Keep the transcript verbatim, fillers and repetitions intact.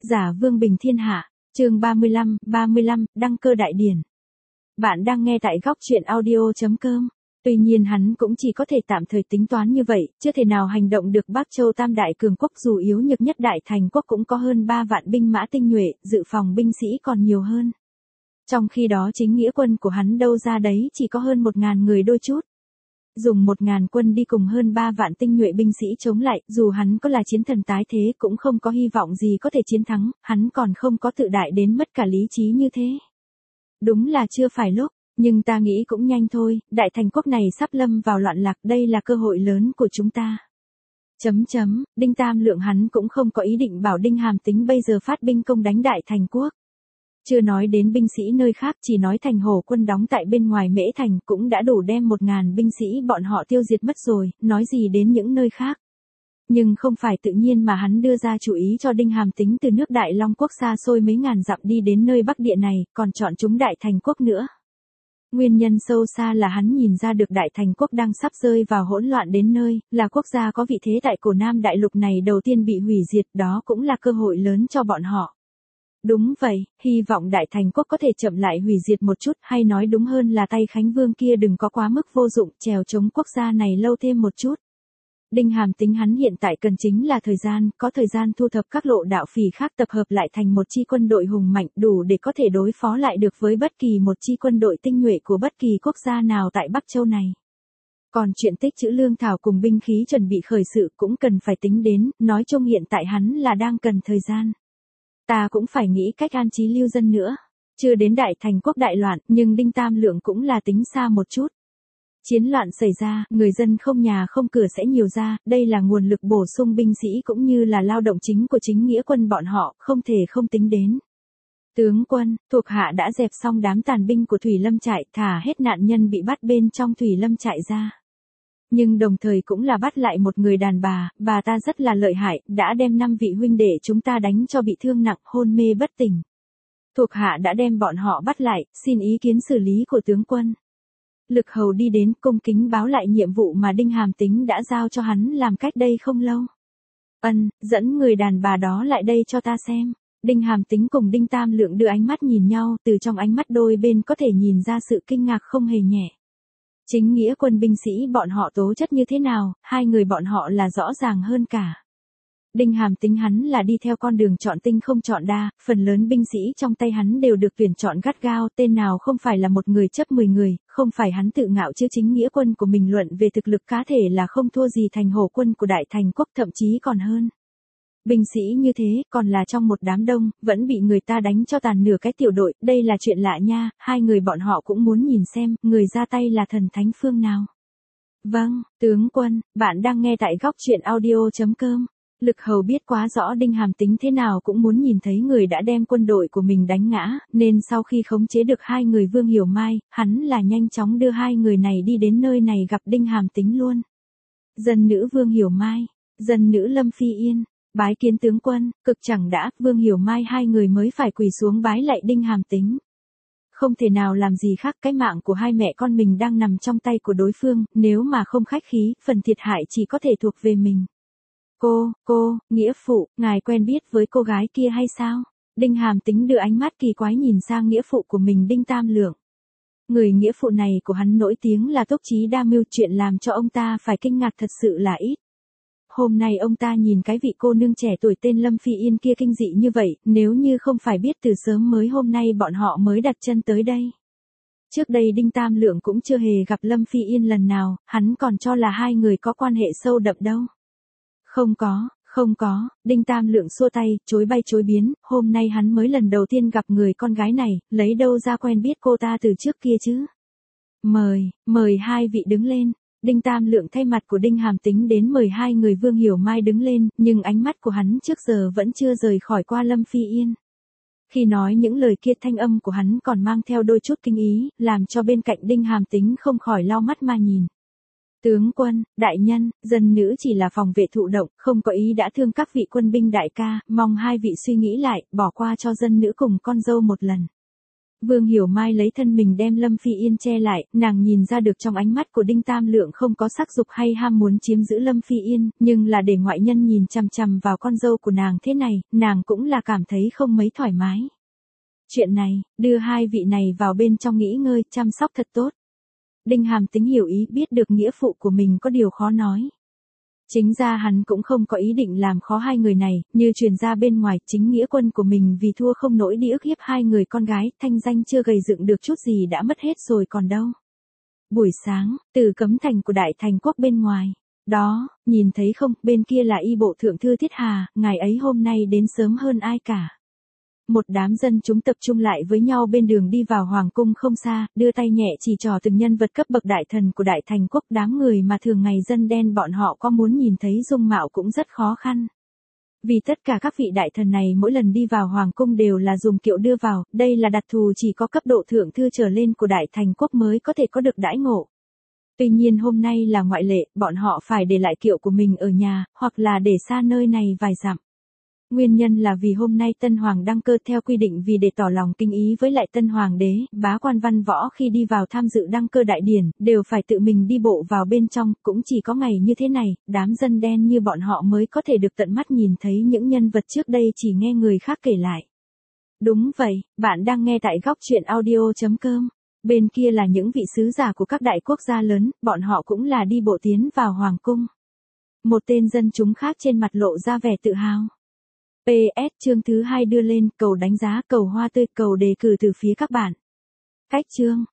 Giả vương bình thiên hạ, chương ba mươi lăm, ba mươi lăm, đăng cơ đại điển. Bạn đang nghe tại góc truyện audio chấm com. Tuy nhiên hắn cũng chỉ có thể tạm thời tính toán như vậy, chưa thể nào hành động được. Bắc Châu Tam đại cường quốc dù yếu nhược nhất đại thành quốc cũng có hơn ba vạn binh mã tinh nhuệ, dự phòng binh sĩ còn nhiều hơn. Trong khi đó chính nghĩa quân của hắn đâu ra đấy chỉ có hơn một ngàn người đôi chút. Dùng một ngàn quân đi cùng hơn ba vạn tinh nhuệ binh sĩ chống lại, dù hắn có là chiến thần tái thế cũng không có hy vọng gì có thể chiến thắng, hắn còn không có tự đại đến mất cả lý trí như thế. Đúng là chưa phải lúc, nhưng ta nghĩ cũng nhanh thôi, đại thành quốc này sắp lâm vào loạn lạc, đây là cơ hội lớn của chúng ta. Chấm chấm, Đinh Tam Lượng hắn cũng không có ý định bảo Đinh Hàm Tính bây giờ phát binh công đánh đại thành quốc. Chưa nói đến binh sĩ nơi khác, chỉ nói thành Hổ quân đóng tại bên ngoài Mễ Thành cũng đã đủ đem một ngàn binh sĩ bọn họ tiêu diệt mất rồi, nói gì đến những nơi khác. Nhưng không phải tự nhiên mà hắn đưa ra chủ ý cho Đinh Hàm Tính từ nước Đại Long quốc xa xôi mấy ngàn dặm đi đến nơi Bắc Địa này, còn chọn chúng đại thành quốc nữa. Nguyên nhân sâu xa là hắn nhìn ra được đại thành quốc đang sắp rơi vào hỗn loạn đến nơi, là quốc gia có vị thế tại cổ Nam đại lục này đầu tiên bị hủy diệt, đó cũng là cơ hội lớn cho bọn họ. Đúng vậy, hy vọng đại thành quốc có thể chậm lại hủy diệt một chút, hay nói đúng hơn là tay Khánh Vương kia đừng có quá mức vô dụng, trèo chống quốc gia này lâu thêm một chút. Đinh Hàm Tính hắn hiện tại cần chính là thời gian, có thời gian thu thập các lộ đạo phỉ khác tập hợp lại thành một chi quân đội hùng mạnh đủ để có thể đối phó lại được với bất kỳ một chi quân đội tinh nhuệ của bất kỳ quốc gia nào tại Bắc Châu này. Còn chuyện tích trữ lương thảo cùng binh khí chuẩn bị khởi sự cũng cần phải tính đến, nói chung hiện tại hắn là đang cần thời gian. Ta cũng phải nghĩ cách an trí lưu dân nữa. Chưa đến đại thành quốc đại loạn, nhưng Đinh Tam Lượng cũng là tính xa một chút. Chiến loạn xảy ra, người dân không nhà không cửa sẽ nhiều ra, đây là nguồn lực bổ sung binh sĩ cũng như là lao động chính của chính nghĩa quân bọn họ, không thể không tính đến. Tướng quân, thuộc hạ đã dẹp xong đám tàn binh của Thủy Lâm trại, thả hết nạn nhân bị bắt bên trong Thủy Lâm trại ra. Nhưng đồng thời cũng là bắt lại một người đàn bà, bà ta rất là lợi hại, đã đem năm vị huynh đệ chúng ta đánh cho bị thương nặng, hôn mê bất tỉnh. Thuộc hạ đã đem bọn họ bắt lại, xin ý kiến xử lý của tướng quân. Lực Hầu đi đến cung kính báo lại nhiệm vụ mà Đinh Hàm Tính đã giao cho hắn làm cách đây không lâu. Ân, dẫn người đàn bà đó lại đây cho ta xem. Đinh Hàm Tính cùng Đinh Tam Lượng đưa ánh mắt nhìn nhau, từ trong ánh mắt đôi bên có thể nhìn ra sự kinh ngạc không hề nhẹ. Chính nghĩa quân binh sĩ bọn họ tố chất như thế nào, hai người bọn họ là rõ ràng hơn cả. Đinh Hàm Tính hắn là đi theo con đường chọn tinh không chọn đa, phần lớn binh sĩ trong tay hắn đều được tuyển chọn gắt gao, tên nào không phải là một người chấp mười người, không phải hắn tự ngạo chứ chính nghĩa quân của mình luận về thực lực cá thể là không thua gì thành Hổ quân của đại thành quốc, thậm chí còn hơn. Binh sĩ như thế, còn là trong một đám đông, vẫn bị người ta đánh cho tàn nửa cái tiểu đội, đây là chuyện lạ nha, hai người bọn họ cũng muốn nhìn xem, người ra tay là thần thánh phương nào. Vâng, tướng quân, bạn đang nghe tại góc truyện audio chấm com. Lực Hầu biết quá rõ Đinh Hàm Tính thế nào cũng muốn nhìn thấy người đã đem quân đội của mình đánh ngã, nên sau khi khống chế được hai người Vương Hiểu Mai, hắn là nhanh chóng đưa hai người này đi đến nơi này gặp Đinh Hàm Tính luôn. Dân nữ Vương Hiểu Mai, dân nữ Lâm Phi Yên, bái kiến tướng quân, cực chẳng đã, Vương Hiểu Mai hai người mới phải quỳ xuống bái lạy Đinh Hàm Tính. Không thể nào làm gì khác, cái mạng của hai mẹ con mình đang nằm trong tay của đối phương, nếu mà không khách khí, phần thiệt hại chỉ có thể thuộc về mình. Cô, cô, nghĩa phụ, ngài quen biết với cô gái kia hay sao? Đinh Hàm Tính đưa ánh mắt kỳ quái nhìn sang nghĩa phụ của mình Đinh Tam Lượng. Người nghĩa phụ này của hắn nổi tiếng là túc trí đa mưu, chuyện làm cho ông ta phải kinh ngạc thật sự là ít. Hôm nay ông ta nhìn cái vị cô nương trẻ tuổi tên Lâm Phi Yên kia kinh dị như vậy, nếu như không phải biết từ sớm mới hôm nay bọn họ mới đặt chân tới đây. Trước đây Đinh Tam Lượng cũng chưa hề gặp Lâm Phi Yên lần nào, hắn còn cho là hai người có quan hệ sâu đậm đâu. Không có, không có, Đinh Tam Lượng xua tay, chối bay chối biến, hôm nay hắn mới lần đầu tiên gặp người con gái này, lấy đâu ra quen biết cô ta từ trước kia chứ. Mời, mời hai vị đứng lên. Đinh Tam Lượng thay mặt của Đinh Hàm Tính đến mời hai người Vương Hiểu Mai đứng lên, nhưng ánh mắt của hắn trước giờ vẫn chưa rời khỏi qua Lâm Phi Yên. Khi nói những lời kia thanh âm của hắn còn mang theo đôi chút kinh ý, làm cho bên cạnh Đinh Hàm Tính không khỏi lau mắt mà nhìn. Tướng quân, đại nhân, dân nữ chỉ là phòng vệ thụ động, không có ý đã thương các vị quân binh đại ca, mong hai vị suy nghĩ lại, bỏ qua cho dân nữ cùng con dâu một lần. Vương Hiểu Mai lấy thân mình đem Lâm Phi Yên che lại, nàng nhìn ra được trong ánh mắt của Đinh Tam Lượng không có sắc dục hay ham muốn chiếm giữ Lâm Phi Yên, nhưng là để ngoại nhân nhìn chằm chằm vào con dâu của nàng thế này, nàng cũng là cảm thấy không mấy thoải mái. Chuyện này, đưa hai vị này vào bên trong nghỉ ngơi, chăm sóc thật tốt. Đinh Hàm Tính hiểu ý, biết được nghĩa phụ của mình có điều khó nói. Chính ra hắn cũng không có ý định làm khó hai người này, như truyền ra bên ngoài, chính nghĩa quân của mình vì thua không nổi đi ức hiếp hai người con gái, thanh danh chưa gầy dựng được chút gì đã mất hết rồi còn đâu. Buổi sáng, từ cấm thành của Đại Thành Quốc bên ngoài. Đó, nhìn thấy không, bên kia là y bộ thượng thư Thiết Hà, ngài ấy hôm nay đến sớm hơn ai cả. Một đám dân chúng tập trung lại với nhau bên đường đi vào hoàng cung không xa, đưa tay nhẹ chỉ trò từng nhân vật cấp bậc đại thần của Đại Thành Quốc, đám người mà thường ngày dân đen bọn họ có muốn nhìn thấy dung mạo cũng rất khó khăn. Vì tất cả các vị đại thần này mỗi lần đi vào hoàng cung đều là dùng kiệu đưa vào, đây là đặc thù chỉ có cấp độ thượng thư trở lên của Đại Thành Quốc mới có thể có được đãi ngộ. Tuy nhiên hôm nay là ngoại lệ, bọn họ phải để lại kiệu của mình ở nhà, hoặc là để xa nơi này vài dặm. Nguyên nhân là vì hôm nay Tân Hoàng đăng cơ theo quy định, vì để tỏ lòng kinh ý với lại Tân Hoàng đế, bá quan văn võ khi đi vào tham dự đăng cơ đại điển, đều phải tự mình đi bộ vào bên trong, cũng chỉ có ngày như thế này, đám dân đen như bọn họ mới có thể được tận mắt nhìn thấy những nhân vật trước đây chỉ nghe người khác kể lại. Đúng vậy, bạn đang nghe tại góc truyện audio chấm com. Bên kia là những vị sứ giả của các đại quốc gia lớn, bọn họ cũng là đi bộ tiến vào hoàng cung. Một tên dân chúng khác trên mặt lộ ra vẻ tự hào. pê ét chương thứ hai đưa lên, cầu đánh giá, cầu hoa tươi, cầu đề cử từ phía các bạn. Cách chương,